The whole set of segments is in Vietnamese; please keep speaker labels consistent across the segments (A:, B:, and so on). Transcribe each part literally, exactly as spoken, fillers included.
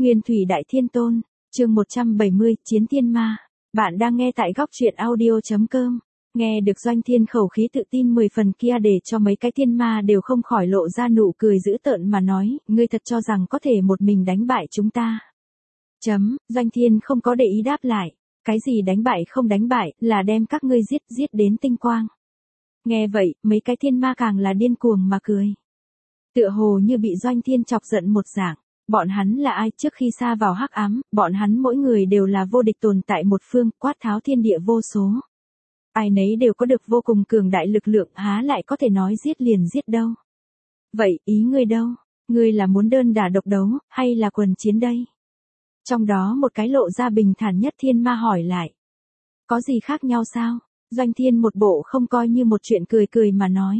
A: Nguyên Thủy Đại Thiên Tôn, chương một trăm bảy mươi, Chiến Thiên Ma. Bạn đang nghe tại góc truyện audio.com. Nghe được Doanh Thiên khẩu khí tự tin mười phần kia để cho mấy cái thiên ma đều không khỏi lộ ra nụ cười dữ tợn mà nói, ngươi thật cho rằng có thể một mình đánh bại chúng ta. Chấm, Doanh Thiên không có để ý đáp lại. Cái gì đánh bại không đánh bại, là đem các ngươi giết giết đến tinh quang. Nghe vậy, mấy cái thiên ma càng là điên cuồng mà cười. Tựa hồ như bị Doanh Thiên chọc giận một dạng. Bọn hắn là ai trước khi xa vào hắc ám, bọn hắn mỗi người đều là vô địch tồn tại một phương, quát tháo thiên địa vô số. Ai nấy đều có được vô cùng cường đại lực lượng, há lại có thể nói giết liền giết đâu. Vậy, ý ngươi đâu? Ngươi là muốn đơn đả độc đấu, hay là quần chiến đây? Trong đó một cái lộ ra bình thản nhất thiên ma hỏi lại. Có gì khác nhau sao? Doanh Thiên một bộ không coi như một chuyện cười cười mà nói.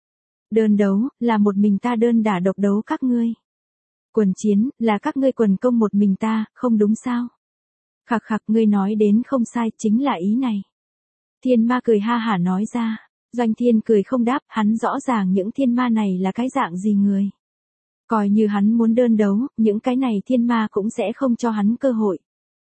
A: Đơn đấu, là một mình ta đơn đả độc đấu các ngươi. Quần chiến, là các ngươi quần công một mình ta, không đúng sao? Khặc khặc, ngươi nói đến không sai, chính là ý này. Thiên ma cười ha hả nói ra. Doanh Thiên cười không đáp, hắn rõ ràng những thiên ma này là cái dạng gì người. Coi như hắn muốn đơn đấu, những cái này thiên ma cũng sẽ không cho hắn cơ hội.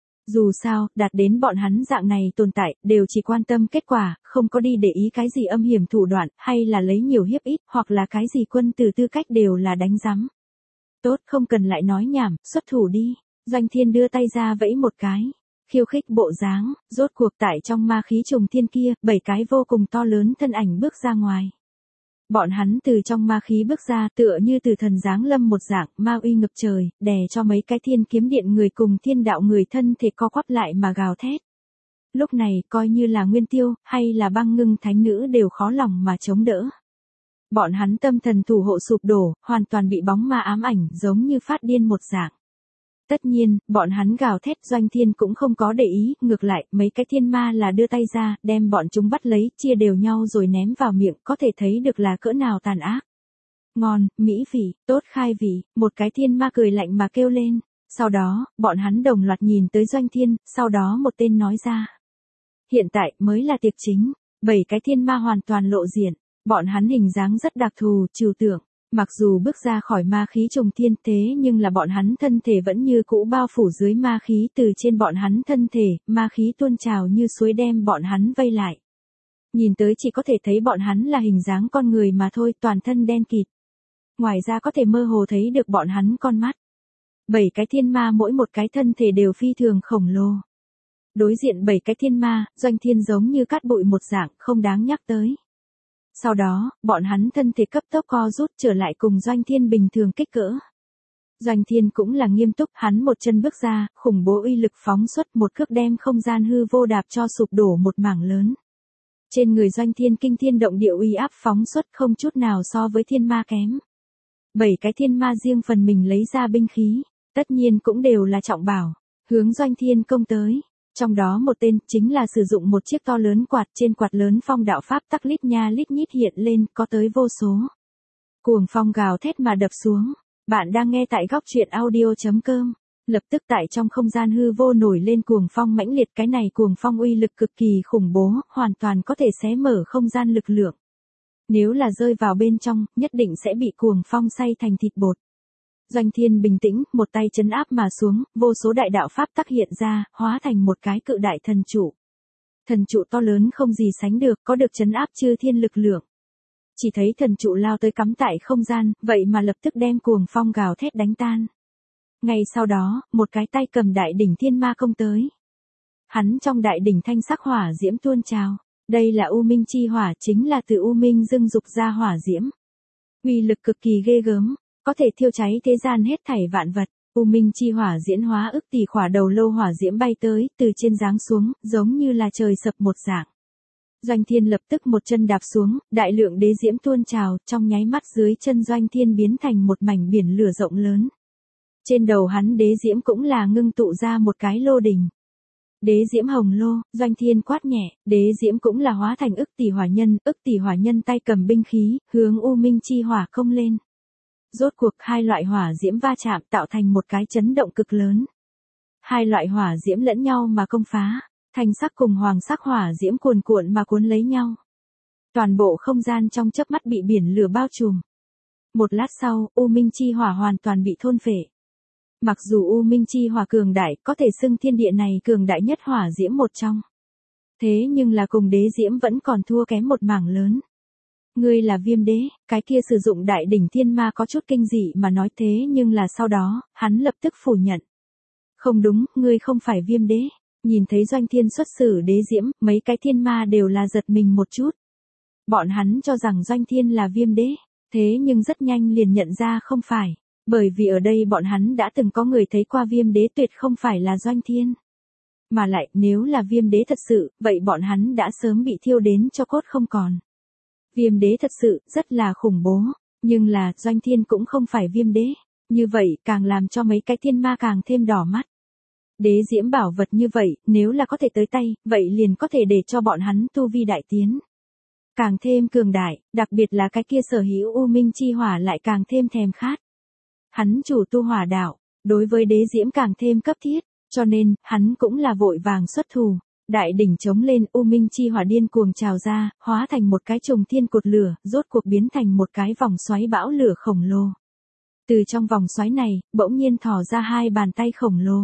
A: Dù sao, đạt đến bọn hắn dạng này tồn tại, đều chỉ quan tâm kết quả, không có đi để ý cái gì âm hiểm thủ đoạn, hay là lấy nhiều hiếp ít, hoặc là cái gì quân từ tư cách đều là đánh rắm. Tốt, không cần lại nói nhảm, xuất thủ đi. Doanh Thiên đưa tay ra vẫy một cái. Khiêu khích bộ dáng, rốt cuộc tại trong ma khí trùng thiên kia, bảy cái vô cùng to lớn thân ảnh bước ra ngoài. Bọn hắn từ trong ma khí bước ra tựa như từ thần giáng lâm một dạng, ma uy ngập trời, đè cho mấy cái thiên kiếm điện người cùng thiên đạo người thân thể co quắp lại mà gào thét. Lúc này, coi như là Nguyên Tiêu, hay là Băng Ngưng Thánh Nữ đều khó lòng mà chống đỡ. Bọn hắn tâm thần thủ hộ sụp đổ, hoàn toàn bị bóng ma ám ảnh giống như phát điên một dạng. Tất nhiên, bọn hắn gào thét Doanh Thiên cũng không có để ý, ngược lại, mấy cái thiên ma là đưa tay ra, đem bọn chúng bắt lấy, chia đều nhau rồi ném vào miệng, có thể thấy được là cỡ nào tàn ác. Ngon, mỹ vị, tốt khai vị, một cái thiên ma cười lạnh mà kêu lên. Sau đó, bọn hắn đồng loạt nhìn tới Doanh Thiên, sau đó một tên nói ra. Hiện tại mới là tiệc chính, bảy cái thiên ma hoàn toàn lộ diện. Bọn hắn hình dáng rất đặc thù, trừu tượng, mặc dù bước ra khỏi ma khí trùng thiên thế nhưng là bọn hắn thân thể vẫn như cũ bao phủ dưới ma khí từ trên bọn hắn thân thể, ma khí tuôn trào như suối đem bọn hắn vây lại. Nhìn tới chỉ có thể thấy bọn hắn là hình dáng con người mà thôi, toàn thân đen kịt. Ngoài ra có thể mơ hồ thấy được bọn hắn con mắt. Bảy cái thiên ma mỗi một cái thân thể đều phi thường khổng lồ. Đối diện bảy cái thiên ma, Doanh Thiên giống như cát bụi một dạng, không đáng nhắc tới. Sau đó, bọn hắn thân thể cấp tốc co rút trở lại cùng Doanh Thiên bình thường kích cỡ. Doanh Thiên cũng là nghiêm túc, hắn một chân bước ra, khủng bố uy lực phóng xuất một cước đem không gian hư vô đạp cho sụp đổ một mảng lớn. Trên người Doanh Thiên kinh thiên động địa uy áp phóng xuất không chút nào so với thiên ma kém. Bảy cái thiên ma riêng phần mình lấy ra binh khí, tất nhiên cũng đều là trọng bảo, hướng Doanh Thiên công tới. Trong đó một tên chính là sử dụng một chiếc to lớn quạt, trên quạt lớn phong đạo pháp tắc lít nha lít nhít hiện lên, có tới vô số. Cuồng phong gào thét mà đập xuống. Bạn đang nghe tại góc truyện audio.com. Lập tức tại trong không gian hư vô nổi lên cuồng phong mãnh liệt, cái này cuồng phong uy lực cực kỳ khủng bố, hoàn toàn có thể xé mở không gian lực lượng. Nếu là rơi vào bên trong, nhất định sẽ bị cuồng phong xay thành thịt bột. Doanh Thiên bình tĩnh, một tay trấn áp mà xuống, vô số đại đạo pháp tắc hiện ra, hóa thành một cái cự đại thần trụ. Thần trụ to lớn không gì sánh được, có được trấn áp chư thiên lực lượng. Chỉ thấy thần trụ lao tới cắm tại không gian, vậy mà lập tức đem cuồng phong gào thét đánh tan. Ngay sau đó, một cái tay cầm đại đỉnh thiên ma công tới. Hắn trong đại đỉnh thanh sắc hỏa diễm tuôn trào. Đây là U Minh chi hỏa, chính là từ U Minh dưng dục ra hỏa diễm. Uy lực cực kỳ ghê gớm. Có thể thiêu cháy thế gian hết thảy vạn vật. U Minh chi hỏa diễn hóa ức tỷ khỏa đầu lâu hỏa diễm bay tới, từ trên giáng xuống, giống như là trời sập một dạng. Doanh Thiên lập tức một chân đạp xuống, đại lượng đế diễm tuôn trào, trong nháy mắt dưới chân Doanh Thiên biến thành một mảnh biển lửa rộng lớn. Trên đầu hắn đế diễm cũng là ngưng tụ ra một cái lô đình. Đế diễm hồng lô, Doanh Thiên quát nhẹ, đế diễm cũng là hóa thành ức tỷ hỏa nhân, ức tỷ hỏa nhân tay cầm binh khí, hướng U Minh chi hỏa công lên. Rốt cuộc hai loại hỏa diễm va chạm tạo thành một cái chấn động cực lớn. Hai loại hỏa diễm lẫn nhau mà công phá, thanh sắc cùng hoàng sắc hỏa diễm cuồn cuộn mà cuốn lấy nhau. Toàn bộ không gian trong chớp mắt bị biển lửa bao trùm. Một lát sau, U Minh chi hỏa hoàn toàn bị thôn phệ. Mặc dù U Minh Chi Hỏa cường đại, có thể xưng thiên địa này cường đại nhất hỏa diễm một trong. Thế nhưng là cùng đế diễm vẫn còn thua kém một mảng lớn. Ngươi là Viêm Đế, cái kia sử dụng đại đỉnh thiên ma có chút kinh dị mà nói thế nhưng là sau đó, hắn lập tức phủ nhận. Không đúng, ngươi không phải Viêm Đế. Nhìn thấy Doanh Thiên xuất xử đế diễm, mấy cái thiên ma đều là giật mình một chút. Bọn hắn cho rằng Doanh Thiên là Viêm Đế, thế nhưng rất nhanh liền nhận ra không phải. Bởi vì ở đây bọn hắn đã từng có người thấy qua Viêm Đế tuyệt không phải là Doanh Thiên. Mà lại, nếu là Viêm Đế thật sự, vậy bọn hắn đã sớm bị thiêu đến cho cốt không còn. Viêm Đế thật sự, rất là khủng bố. Nhưng là, Doanh Thiên cũng không phải Viêm Đế. Như vậy, càng làm cho mấy cái thiên ma càng thêm đỏ mắt. Đế diễm bảo vật như vậy, nếu là có thể tới tay, vậy liền có thể để cho bọn hắn tu vi đại tiến. Càng thêm cường đại, đặc biệt là cái kia sở hữu U Minh Chi Hỏa lại càng thêm thèm khát. Hắn chủ tu hỏa đạo, đối với đế diễm càng thêm cấp thiết, cho nên, hắn cũng là vội vàng xuất thủ. Đại đỉnh chống lên, U Minh Chi Hỏa điên cuồng trào ra, hóa thành một cái trùng thiên cột lửa, rốt cuộc biến thành một cái vòng xoáy bão lửa khổng lồ. Từ trong vòng xoáy này, bỗng nhiên thò ra hai bàn tay khổng lồ.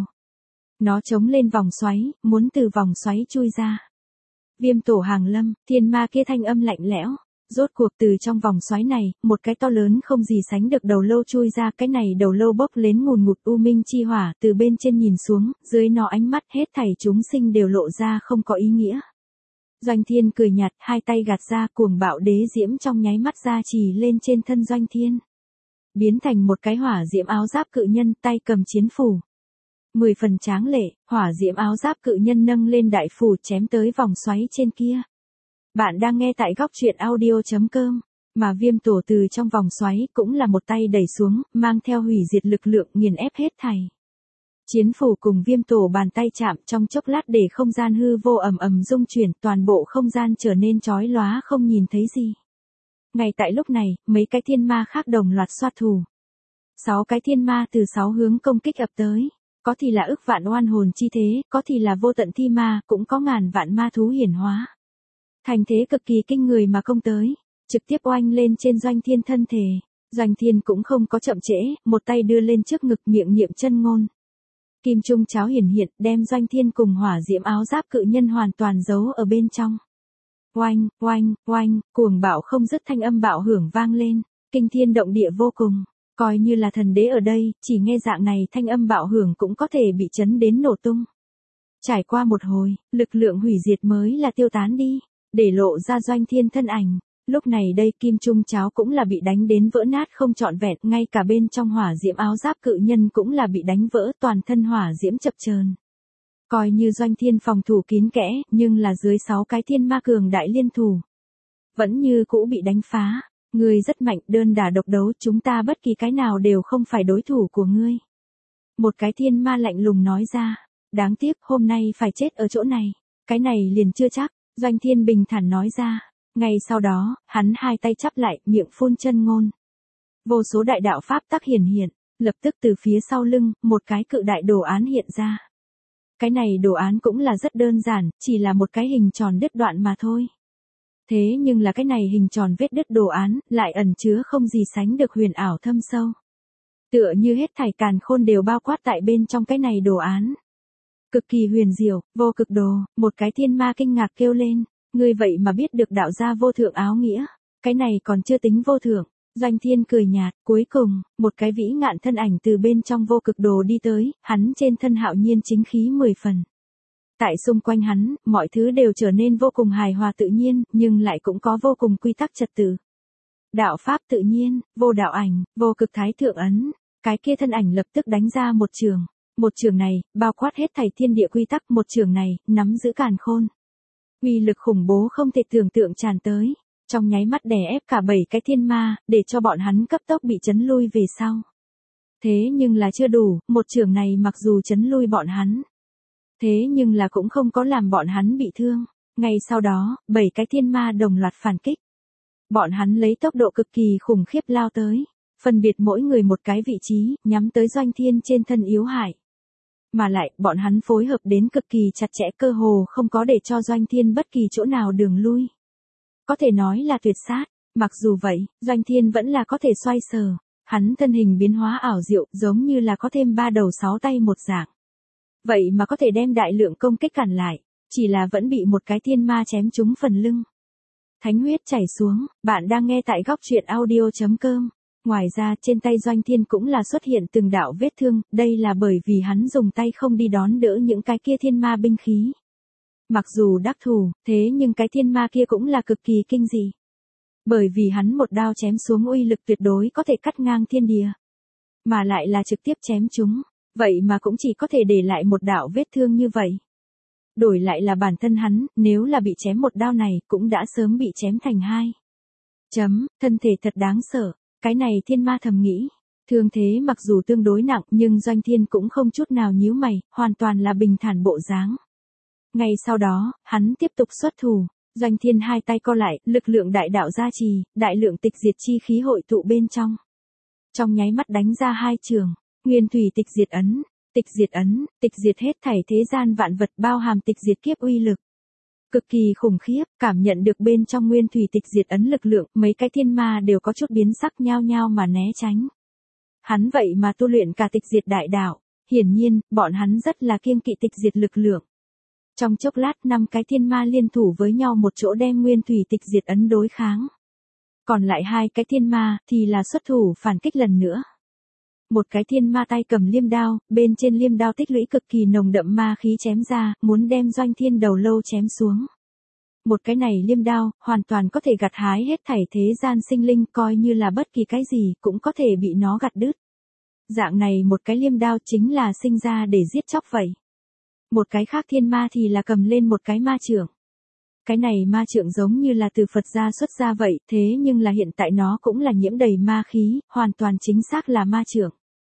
A: Nó chống lên vòng xoáy, muốn từ vòng xoáy chui ra. Viêm tổ hàng lâm, thiên ma kia thanh âm lạnh lẽo. Rốt cuộc từ trong vòng xoáy này, một cái to lớn không gì sánh được đầu lâu chui ra, cái này đầu lâu bốc lên ngùn ngụt U Minh Chi Hỏa, từ bên trên nhìn xuống, dưới nó ánh mắt hết thảy chúng sinh đều lộ ra không có ý nghĩa. Doanh Thiên cười nhạt, hai tay gạt ra, cuồng bạo đế diễm trong nháy mắt ra trì lên trên thân Doanh Thiên. Biến thành một cái hỏa diễm áo giáp cự nhân, tay cầm chiến phủ. Mười phần tráng lệ, hỏa diễm áo giáp cự nhân nâng lên đại phủ chém tới vòng xoáy trên kia. Bạn đang nghe tại góc truyện audio chấm com, mà Viêm tổ từ trong vòng xoáy cũng là một tay đẩy xuống, mang theo hủy diệt lực lượng nghiền ép hết thảy. Chiến phủ cùng Viêm tổ bàn tay chạm trong chốc lát để không gian hư vô ầm ầm rung chuyển, toàn bộ không gian trở nên chói lóa không nhìn thấy gì. Ngay tại lúc này, mấy cái thiên ma khác đồng loạt xoát thủ. Sáu cái thiên ma từ sáu hướng công kích ập tới. Có thì là ức vạn oan hồn chi thế, có thì là vô tận thi ma, cũng có ngàn vạn ma thú hiển hóa. Thành thế cực kỳ kinh người mà công tới, trực tiếp oanh lên trên Doanh Thiên thân thể. Doanh Thiên cũng không có chậm trễ, một tay đưa lên trước ngực miệng niệm chân ngôn. Kim trung cháo hiển hiện, đem Doanh Thiên cùng hỏa diễm áo giáp cự nhân hoàn toàn giấu ở bên trong. Oanh, oanh, oanh, cuồng bạo không dứt thanh âm bạo hưởng vang lên, kinh thiên động địa vô cùng. Coi như là thần đế ở đây, chỉ nghe dạng này thanh âm bạo hưởng cũng có thể bị chấn đến nổ tung. Trải qua một hồi, lực lượng hủy diệt mới là tiêu tán đi, để lộ ra Doanh Thiên thân ảnh. Lúc này đây kim trung cháo cũng là bị đánh đến vỡ nát không trọn vẹn, ngay cả bên trong hỏa diễm áo giáp cự nhân cũng là bị đánh vỡ, toàn thân hỏa diễm chập chờn. Coi như Doanh Thiên phòng thủ kín kẽ, nhưng là dưới sáu cái thiên ma cường đại liên thủ, vẫn như cũ bị đánh phá. Ngươi rất mạnh, đơn đả độc đấu, chúng ta bất kỳ cái nào đều không phải đối thủ của ngươi. Một cái thiên ma lạnh lùng nói ra, đáng tiếc hôm nay phải chết ở chỗ này. Cái này liền chưa chắc, Doanh Thiên bình thản nói ra. Ngay sau đó, hắn hai tay chắp lại, miệng phun chân ngôn. Vô số đại đạo pháp tắc hiển hiện, lập tức từ phía sau lưng, một cái cự đại đồ án hiện ra. Cái này đồ án cũng là rất đơn giản, chỉ là một cái hình tròn đứt đoạn mà thôi. Thế nhưng là cái này hình tròn vết đứt đồ án, lại ẩn chứa không gì sánh được huyền ảo thâm sâu. Tựa như hết thảy càn khôn đều bao quát tại bên trong cái này đồ án. Cực kỳ huyền diệu, vô cực đồ, một cái thiên ma kinh ngạc kêu lên, ngươi vậy mà biết được đạo gia vô thượng áo nghĩa, cái này còn chưa tính vô thượng. Doanh Thiên cười nhạt, cuối cùng, một cái vĩ ngạn thân ảnh từ bên trong vô cực đồ đi tới, hắn trên thân hạo nhiên chính khí mười phần. Tại xung quanh hắn, mọi thứ đều trở nên vô cùng hài hòa tự nhiên, nhưng lại cũng có vô cùng quy tắc trật tự. Đạo pháp tự nhiên, vô đạo ảnh, vô cực thái thượng ấn, cái kia thân ảnh lập tức đánh ra một trường. Một trường này, bao quát hết thảy thiên địa quy tắc, một trường này, nắm giữ càn khôn. Uy lực khủng bố không thể tưởng tượng tràn tới, trong nháy mắt đè ép cả bảy cái thiên ma, để cho bọn hắn cấp tốc bị chấn lui về sau. Thế nhưng là chưa đủ, một trường này mặc dù chấn lui bọn hắn. Thế nhưng là cũng không có làm bọn hắn bị thương. Ngay sau đó, bảy cái thiên ma đồng loạt phản kích. Bọn hắn lấy tốc độ cực kỳ khủng khiếp lao tới, phân biệt mỗi người một cái vị trí, nhắm tới Doanh Thiên trên thân yếu hại. Mà lại, bọn hắn phối hợp đến cực kỳ chặt chẽ, cơ hồ không có để cho Doanh Thiên bất kỳ chỗ nào đường lui. Có thể nói là tuyệt sát, mặc dù vậy, Doanh Thiên vẫn là có thể xoay sở. Hắn thân hình biến hóa ảo diệu, giống như là có thêm ba đầu sáu tay một dạng. Vậy mà có thể đem đại lượng công kích cản lại, chỉ là vẫn bị một cái thiên ma chém trúng phần lưng. Thánh huyết chảy xuống, bạn đang nghe tại góc truyện audio.com. Ngoài ra trên tay Doanh Thiên cũng là xuất hiện từng đạo vết thương, đây là bởi vì hắn dùng tay không đi đón đỡ những cái kia thiên ma binh khí. Mặc dù đắc thủ, thế nhưng cái thiên ma kia cũng là cực kỳ kinh dị. Bởi vì hắn một đao chém xuống uy lực tuyệt đối có thể cắt ngang thiên địa. Mà lại là trực tiếp chém chúng, vậy mà cũng chỉ có thể để lại một đạo vết thương như vậy. Đổi lại là bản thân hắn, nếu là bị chém một đao này cũng đã sớm bị chém thành hai. Chấm, thân thể thật đáng sợ, cái này thiên ma thầm nghĩ. Thương thế mặc dù tương đối nặng nhưng Doanh Thiên cũng không chút nào nhíu mày, hoàn toàn là bình thản bộ dáng. Ngay sau đó, hắn tiếp tục xuất thủ. Doanh Thiên hai tay co lại, lực lượng đại đạo gia trì, đại lượng tịch diệt chi khí hội tụ bên trong. Trong nháy mắt đánh ra hai trường, nguyên thủy tịch diệt ấn, tịch diệt ấn, tịch diệt hết thảy thế gian vạn vật bao hàm tịch diệt kiếp uy lực. Cực kỳ khủng khiếp, cảm nhận được bên trong nguyên thủy tịch diệt ấn lực lượng, mấy cái thiên ma đều có chút biến sắc nhao nhao mà né tránh. Hắn vậy mà tu luyện cả tịch diệt đại đạo, hiển nhiên, bọn hắn rất là kiêng kỵ tịch diệt lực lượng. Trong chốc lát năm cái thiên ma liên thủ với nhau một chỗ đem nguyên thủy tịch diệt ấn đối kháng. Còn lại hai cái thiên ma thì là xuất thủ phản kích lần nữa. Một cái thiên ma tay cầm liêm đao, bên trên liêm đao tích lũy cực kỳ nồng đậm ma khí chém ra, muốn đem Doanh Thiên đầu lâu chém xuống. Một cái này liêm đao, hoàn toàn có thể gặt hái hết thảy thế gian sinh linh, coi như là bất kỳ cái gì cũng có thể bị nó gặt đứt. Dạng này một cái liêm đao chính là sinh ra để giết chóc vậy. Một cái khác thiên ma thì là cầm lên một cái ma trượng. Cái này ma trượng giống như là từ Phật gia xuất ra vậy, thế nhưng là hiện tại nó cũng là nhiễm đầy ma khí, hoàn toàn chính xác là ma trượng.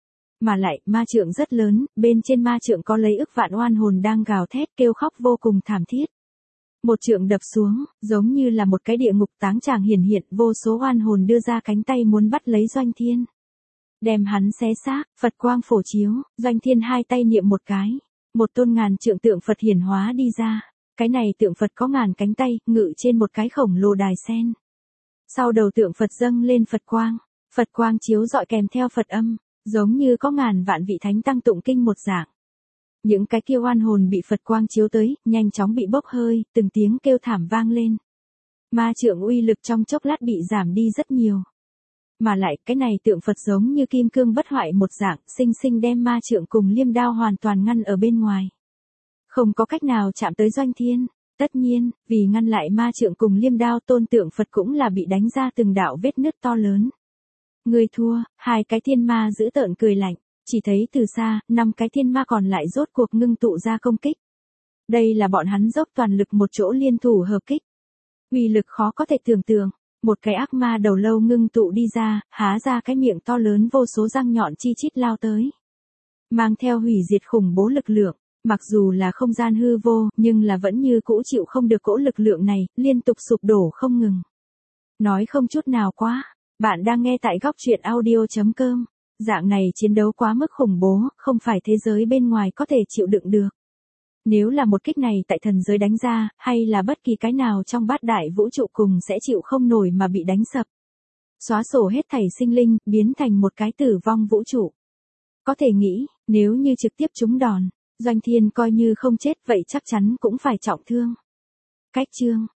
A: Mà lại, ma trượng rất lớn, bên trên ma trượng có lấy ức vạn oan hồn đang gào thét kêu khóc vô cùng thảm thiết. Một trượng đập xuống, giống như là một cái địa ngục táng tràng hiển hiện, vô số oan hồn đưa ra cánh tay muốn bắt lấy Doanh Thiên. Đem hắn xé xác, Phật quang phổ chiếu, Doanh Thiên hai tay niệm một cái. Một tôn ngàn trượng tượng Phật hiển hóa đi ra. Cái này tượng Phật có ngàn cánh tay, ngự trên một cái khổng lồ đài sen. Sau đầu tượng Phật dâng lên Phật quang. Phật quang chiếu rọi kèm theo Phật âm, giống như có ngàn vạn vị thánh tăng tụng kinh một dạng. Những cái kia oan hồn bị Phật quang chiếu tới, nhanh chóng bị bốc hơi, từng tiếng kêu thảm vang lên. Ma trượng uy lực trong chốc lát bị giảm đi rất nhiều. Mà lại cái này tượng Phật giống như kim cương bất hoại một dạng, sinh sinh đem ma trượng cùng liêm đao hoàn toàn ngăn ở bên ngoài. Không có cách nào chạm tới Doanh Thiên. Tất nhiên, vì ngăn lại ma trượng cùng liêm đao tôn tượng Phật cũng là bị đánh ra từng đạo vết nứt to lớn. Người thua, hai cái thiên ma giữ tợn cười lạnh, chỉ thấy từ xa, năm cái thiên ma còn lại rốt cuộc ngưng tụ ra công kích. Đây là bọn hắn dốc toàn lực một chỗ liên thủ hợp kích. Uy lực khó có thể tưởng tượng. Một cái ác ma đầu lâu ngưng tụ đi ra, há ra cái miệng to lớn vô số răng nhọn chi chít lao tới. Mang theo hủy diệt khủng bố lực lượng, mặc dù là không gian hư vô, nhưng là vẫn như cũ chịu không được cỗ lực lượng này, liên tục sụp đổ không ngừng. Nói không chút nào quá, bạn đang nghe tại góc truyện audio.com. Dạng này chiến đấu quá mức khủng bố, không phải thế giới bên ngoài có thể chịu đựng được. Nếu là một kích này tại thần giới đánh ra, hay là bất kỳ cái nào trong bát đại vũ trụ cùng sẽ chịu không nổi mà bị đánh sập. Xóa sổ hết thảy sinh linh, biến thành một cái tử vong vũ trụ. Có thể nghĩ, nếu như trực tiếp trúng đòn, Doanh Thiên coi như không chết vậy chắc chắn cũng phải trọng thương. Cách chương,